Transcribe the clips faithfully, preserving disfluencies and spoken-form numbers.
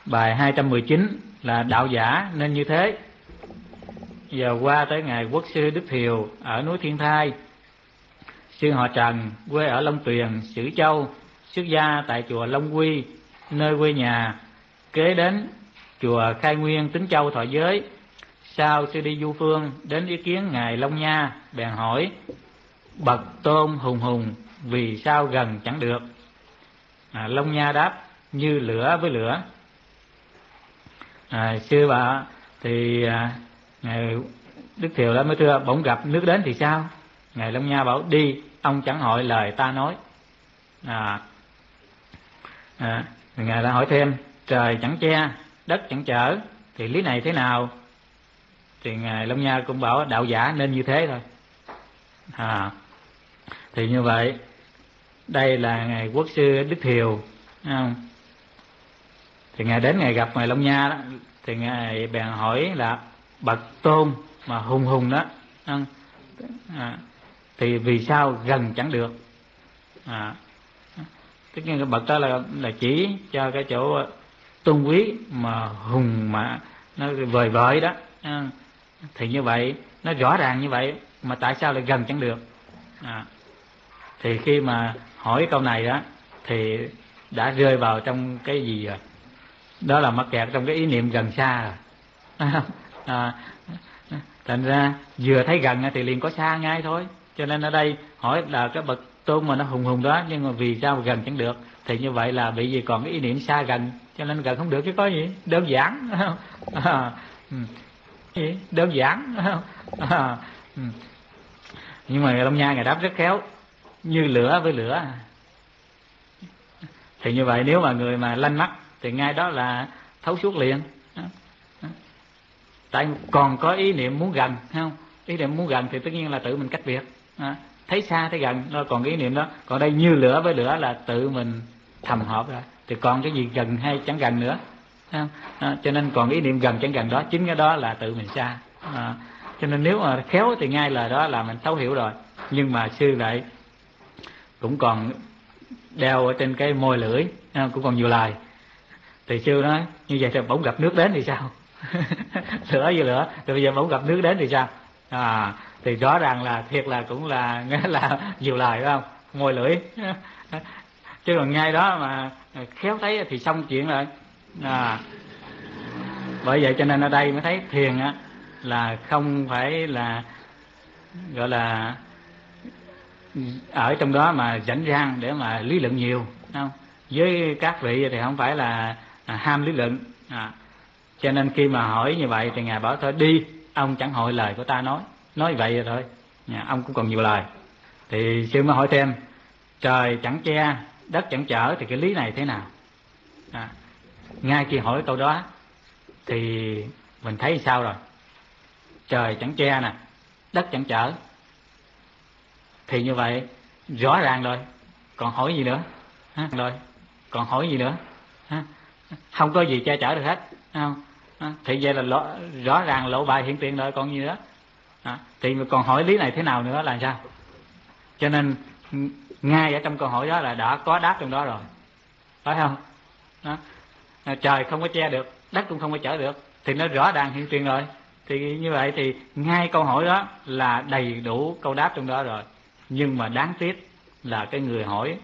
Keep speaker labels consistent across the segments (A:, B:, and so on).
A: Bài hai trăm mười chín là đạo giả nên như thế. Giờ qua tới ngài Quốc sư Đức Thiều ở núi Thiên Thai. Sư họ Trần, quê ở Long Tuyền, Sử Châu, xuất gia tại chùa Long Quy, nơi quê nhà. Kế đến chùa Khai Nguyên, Tính Châu, thọ giới. Sau sư đi du phương, đến ý kiến ngài Long Nha, bèn hỏi: bậc tôn hùng hùng, vì sao gần chẳng được? À, Long Nha đáp: như lửa với lửa. À, sư bà thì à, ngài Đức Thiều đã mới thưa: bỗng gặp nước đến thì sao? Ngài Long Nha bảo: đi, ông chẳng hỏi lời ta nói. À, à, ngài đã hỏi thêm: trời chẳng che, đất chẳng chở, thì lý này thế nào? Thì ngài Long Nha cũng bảo: đạo giả nên như thế thôi. À, thì như vậy đây là ngài Quốc sư Đức Thiều, không? Thì ngài đến ngài gặp ngài Long Nha đó, thì ngài bèn hỏi là bậc tôn mà hùng hùng đó, không? À, thì vì sao gần chẳng được? À, tất nhiên cái bậc đó là là chỉ cho cái chỗ tôn quý mà hùng mà nó vời vợi đó. À, thì như vậy nó rõ ràng như vậy mà tại sao lại gần chẳng được? À, thì khi mà hỏi câu này đó thì đã rơi vào trong cái gì rồi? Đó là mắc kẹt trong cái ý niệm gần xa rồi. À, thành ra vừa thấy gần thì liền có xa ngay thôi. Cho nên ở đây hỏi là cái bậc tôn mà nó hùng hùng đó, nhưng mà vì sao gần chẳng được? Thì như vậy là bị gì còn cái ý niệm xa gần, cho nên gần không được chứ có gì, đơn giản. À, đơn giản. À, nhưng mà Long Nha ngài đáp rất khéo: như lửa với lửa. Thì như vậy nếu mà người mà lanh mắt thì ngay đó là thấu suốt liền. Tại còn có ý niệm muốn gần, không? Ý niệm muốn gần thì tất nhiên là tự mình cách biệt. À, thấy xa thấy gần, nó còn cái ý niệm đó. Còn đây như lửa với lửa là tự mình thầm hợp rồi, thì còn cái gì gần hay chẳng gần nữa, không? À, cho nên còn ý niệm gần chẳng gần đó, chính cái đó là tự mình xa. À, cho nên nếu mà khéo thì ngay lời đó là mình thấu hiểu rồi. Nhưng mà sư lại cũng còn đeo ở trên cái môi lưỡi, cũng còn nhiều lời. Thì sư nói như vậy thì bỗng gặp nước đến thì sao? Lửa với lửa, rồi bây giờ bỗng gặp nước đến thì sao? À, thì rõ ràng là thiệt là cũng là nghĩa là nhiều lời, phải không? Môi lưỡi. Chứ còn ngay đó mà khéo thấy thì xong chuyện rồi. À, bởi vậy cho nên ở đây mới thấy thiền á là không phải là gọi là ở trong đó mà rảnh rang để mà lý luận nhiều, không? Với các vị thì không phải là à, ham lý luận. À, cho nên khi mà hỏi như vậy thì ngài bảo thôi đi, ông chẳng hỏi lời của ta nói. Nói vậy rồi thôi, à, ông cũng còn nhiều lời. Thì sư mới hỏi thêm: trời chẳng che, đất chẳng chở, thì cái lý này thế nào? À, ngay khi hỏi câu đó thì mình thấy sao rồi? Trời chẳng che nè, đất chẳng chở, thì như vậy rõ ràng rồi, còn hỏi gì nữa? Hả? Rồi còn hỏi gì nữa? Hả? Không có gì che chở được hết, không? À, thì vậy là lộ, rõ ràng lộ bài hiện tiền rồi, còn gì nữa? À, thì còn hỏi lý này thế nào nữa là sao? Cho nên ngay ở trong câu hỏi đó là đã có đáp trong đó rồi, phải không? Đó. À, trời không có che được, đất cũng không có chở được, thì nó rõ ràng hiện tiền rồi. Thì như vậy thì ngay câu hỏi đó là đầy đủ câu đáp trong đó rồi. Nhưng mà đáng tiếc là cái người hỏi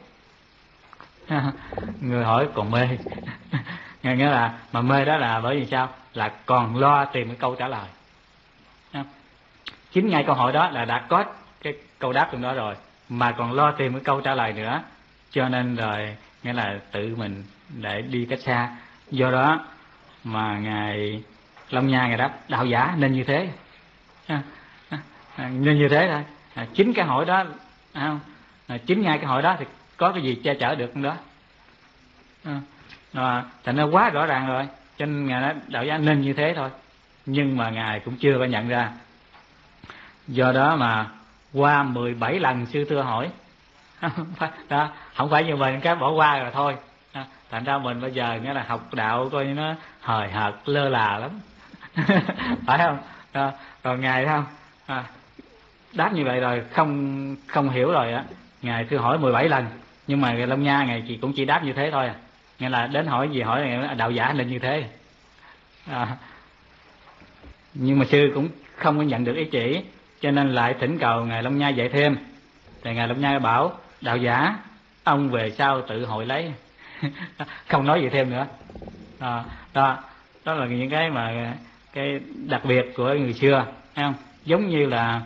A: người hỏi còn mê. Nghĩa là mà mê đó là bởi vì sao? Là còn lo tìm cái câu trả lời. Chính ngay câu hỏi đó là đã có cái câu đáp trong đó rồi, mà còn lo tìm cái câu trả lời nữa. Cho nên rồi nghĩa là tự mình để đi cách xa. Do đó mà ngài Long Nha ngài đáp đạo giả nên như thế. À, à, à, nên như thế thôi. À, chính cái hỏi đó, à, à, chính ngay cái hỏi đó thì có cái gì che chở được không đó? À, à, thành nó quá rõ ràng rồi. Cho nên ngài nói đạo giả nên như thế thôi. Nhưng mà ngài cũng chưa có nhận ra. Do đó mà qua mười bảy lần sư thưa hỏi. Đó, không phải như mình cái bỏ qua rồi thôi. À, thành ra mình bây giờ nghĩa là học đạo coi như nó hời hợt lơ là lắm. Phải không? À, còn ngài không? À, đáp như vậy rồi không không hiểu rồi á, ngài thưa hỏi mười bảy lần, nhưng mà Long Nha ngài chỉ cũng chỉ đáp như thế thôi à. nghĩa là đến hỏi gì hỏi đạo giả là như thế. À, nhưng mà sư cũng không có nhận được ý chỉ, cho nên lại thỉnh cầu ngài Long Nha dạy thêm. Thì ngài Long Nha bảo đạo giả ông về sau tự hội lấy. Không nói gì thêm nữa. À, đó đó là những cái mà cái đặc biệt của người xưa, thấy không? Giống như là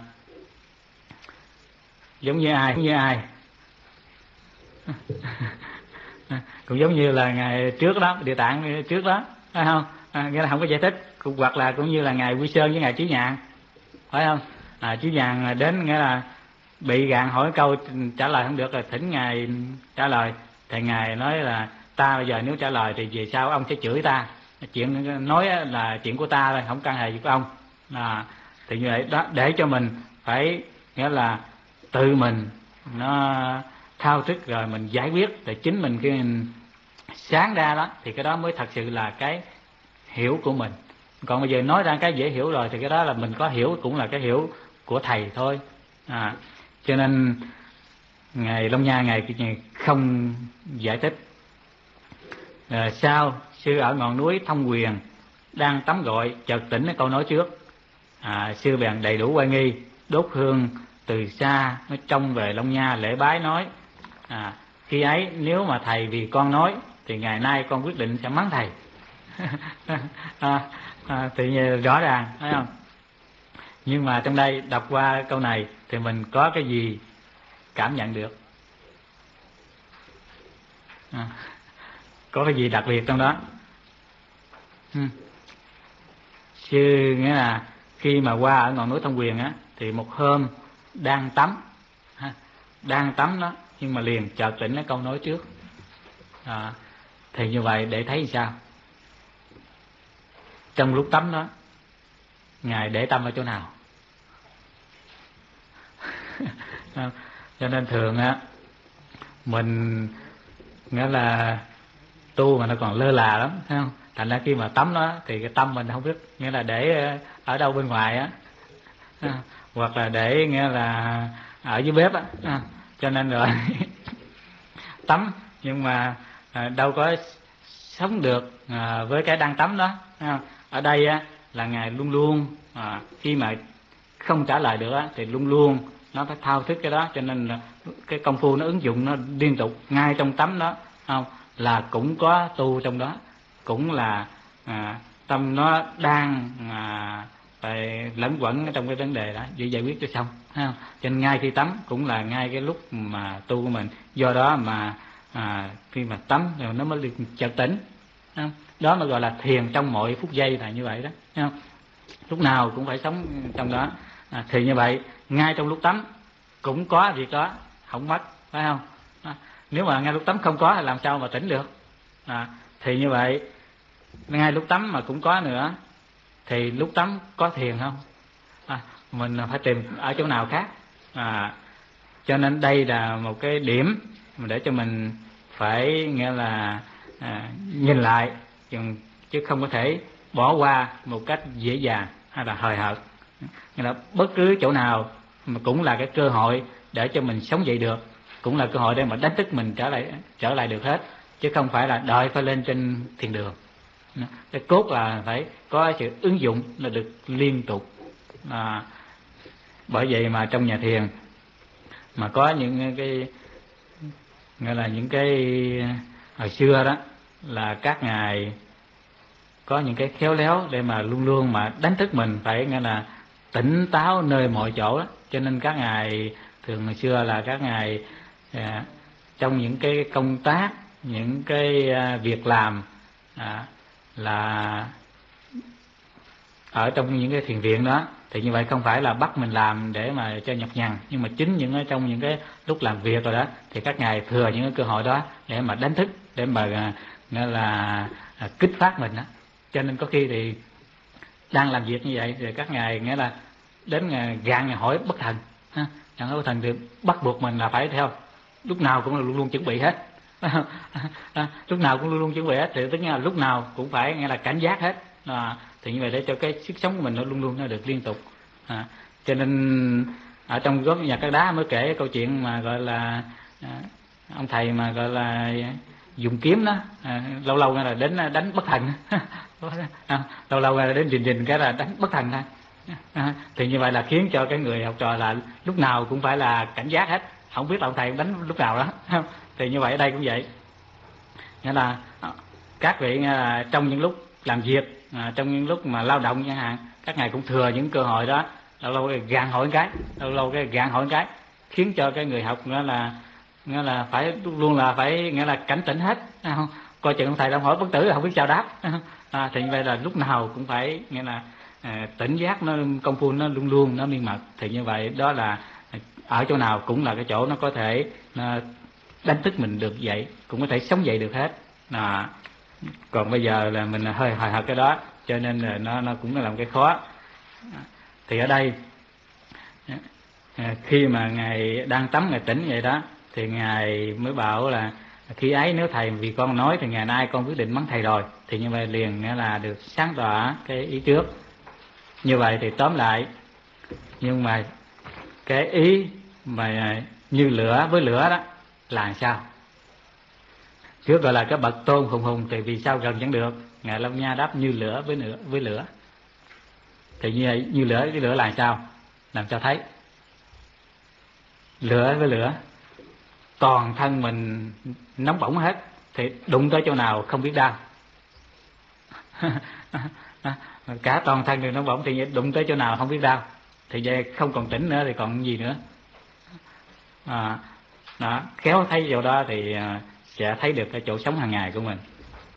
A: giống như ai giống như ai cũng giống như là ngày trước đó, Địa Tạng trước đó, phải không? À, nghĩa là không có giải thích. Cũng hoặc là cũng như là ngài Quy Sơn với ngài Chí Nhàn, phải không? À, Chí Nhàn đến nghĩa là bị gạn hỏi câu trả lời không được, là thỉnh ngài trả lời. Thì ngài nói là ta bây giờ nếu trả lời thì về sau ông sẽ chửi ta, chuyện nói là chuyện của ta thôi, không can hệ gì của ông. À, thì như vậy đó, để cho mình phải nghĩa là tự mình nó thao thức rồi mình giải quyết, để chính mình cái sáng ra đó, thì cái đó mới thật sự là cái hiểu của mình. Còn bây giờ nói ra cái dễ hiểu rồi thì cái đó là mình có hiểu, cũng là cái hiểu của thầy thôi. À, cho nên ngài Long Nha ngài không giải thích. À, sau sư ở ngọn núi Thông Quyền đang tắm gội, chợt tỉnh cái câu nói trước. À, sư bèn đầy đủ oai nghi, đốt hương từ xa, nó trông về Long Nha lễ bái nói: à, khi ấy nếu mà thầy vì con nói thì ngày nay con quyết định sẽ mắng thầy. à, à, thì rõ ràng, thấy không? Nhưng mà trong đây đọc qua câu này thì mình có cái gì cảm nhận được? À, có cái gì đặc biệt trong đó? Ừ. Sư nghĩa là khi mà qua ở ngọn núi Thông Quyền á, thì một hôm đang tắm, ha, đang tắm đó, nhưng mà liền chợt tỉnh cái câu nói trước. À, thì như vậy để thấy sao? Trong lúc tắm đó, ngài để tâm ở chỗ nào? Cho nên thường á, mình nghĩa là tu mà nó còn lơ là lắm, thấy không? Thành ra khi mà tắm đó thì cái tâm mình không biết nghĩa là để ở đâu bên ngoài á, hoặc là để nghĩa là ở dưới bếp á, cho nên rồi tắm nhưng mà đâu có sống được với cái đang tắm đó. Ở đây á là ngài luôn luôn à, khi mà không trả lời được á, thì luôn luôn nó phải thao thức cái đó, cho nên là cái công phu nó ứng dụng nó liên tục ngay trong tắm đó, không là cũng có tu trong đó, cũng là à, tâm nó đang à, phải lẫn quẩn trong cái vấn đề đó để giải quyết cho xong, thấy không? Cho nên ngay khi tắm cũng là ngay cái lúc mà tu của mình, do đó mà à, khi mà tắm rồi nó mới chợt tỉnh, thấy không? Đó mà gọi là thiền trong mọi phút giây là như vậy đó, thấy không? Lúc nào cũng phải sống trong đó. À, thì như vậy ngay trong lúc tắm cũng có việc đó, không mất, phải không? À, nếu mà ngay lúc tắm không có thì làm sao mà tỉnh được? À, thì như vậy ngay lúc tắm mà cũng có nữa thì lúc tắm có thiền không? À, mình phải tìm ở chỗ nào khác. À, cho nên đây là một cái điểm để cho mình phải nghĩa là à, nhìn lại, chứ không có thể bỏ qua một cách dễ dàng hay là hời hợt. Nghĩa là bất cứ chỗ nào mà cũng là cái cơ hội để cho mình sống dậy được, cũng là cơ hội để mà đánh thức mình trở lại trở lại được hết, chứ không phải là đợi phải lên trên thiền đường. Cái cốt là phải có sự ứng dụng là được liên tục. À, bởi vậy mà trong nhà thiền mà có những cái nghĩa là những cái hồi xưa đó là các ngài có những cái khéo léo để mà luôn luôn mà đánh thức mình phải nghĩa là tỉnh táo nơi mọi chỗ đó. Cho nên các ngài thường hồi xưa là các ngài à, trong những cái công tác, những cái à, việc làm à, là ở trong những cái thiền viện đó, thì như vậy không phải là bắt mình làm để mà cho nhọc nhằn, nhưng mà chính những ở trong những cái lúc làm việc rồi đó thì các ngài thừa những cái cơ hội đó để mà đánh thức, để mà nghĩa là à, kích phát mình đó. Cho nên có khi thì đang làm việc như vậy thì các ngài nghĩa là đến gạn ngài hỏi bất thần, ha, gạn hỏi bất thần thì bắt buộc mình là phải theo, lúc nào cũng là luôn luôn chuẩn bị hết. À, lúc nào cũng luôn luôn chuẩn bị hết, thì tức là lúc nào cũng phải nghe là cảnh giác hết. À, thì như vậy để cho cái sức sống của mình nó luôn luôn nó được liên tục. À, cho nên ở trong góc nhà các đá mới kể câu chuyện mà gọi là à, ông thầy mà gọi là dùng kiếm đó, à, lâu lâu là đến đánh bất thần à, lâu lâu là đến rình rình cái là đánh bất thần thôi. À, thì như vậy là khiến cho cái người học trò là lúc nào cũng phải là cảnh giác hết, không biết ông thầy đánh lúc nào đó. Thì như vậy ở đây cũng vậy, nghĩa là các vị là trong những lúc làm việc, à, trong những lúc mà lao động chẳng hạn, các ngài cũng thừa những cơ hội đó, lâu lâu cái gạn hỏi cái, lâu lâu cái gạn hỏi cái, khiến cho cái người học nghĩa là nghĩa là phải luôn là phải nghĩa là cảnh tỉnh hết, không? Coi chừng ông thầy đang hỏi bất tử không biết sao đáp. À, thì vậy là lúc nào cũng phải nghĩa là à, tỉnh giác, nó công phu nó luôn luôn nó miên mật. Thì như vậy đó là ở chỗ nào cũng là cái chỗ nó có thể nó đánh thức mình được vậy, cũng có thể sống dậy được hết. À, còn bây giờ là mình hơi hời hợt cái đó, cho nên là nó nó cũng là làm cái khó. Thì ở đây khi mà ngài đang tắm ngài tỉnh vậy đó, thì ngài mới bảo là khi ấy nếu thầy vì con nói thì ngày nay con quyết định mắng thầy rồi. Thì như vậy liền nghĩa là được sáng tỏ cái ý trước. Như vậy thì tóm lại, nhưng mà cái ý mà như lửa với lửa đó là sao? Trước gọi là cái bậc tôn hùng hùng thì vì sao gần chẳng được? Ngài Long Nha đáp như lửa với lửa với lửa. Thì như vậy, như lửa với lửa là sao? Làm sao thấy? Lửa với lửa, toàn thân mình nóng bỏng hết, thì đụng tới chỗ nào không biết đau. Cả toàn thân đều nóng bỏng thì đụng tới chỗ nào không biết đau. Thì vậy không còn tỉnh nữa thì còn gì nữa. À, đó, khéo thấy chỗ đó thì sẽ thấy được cái chỗ sống hàng ngày của mình.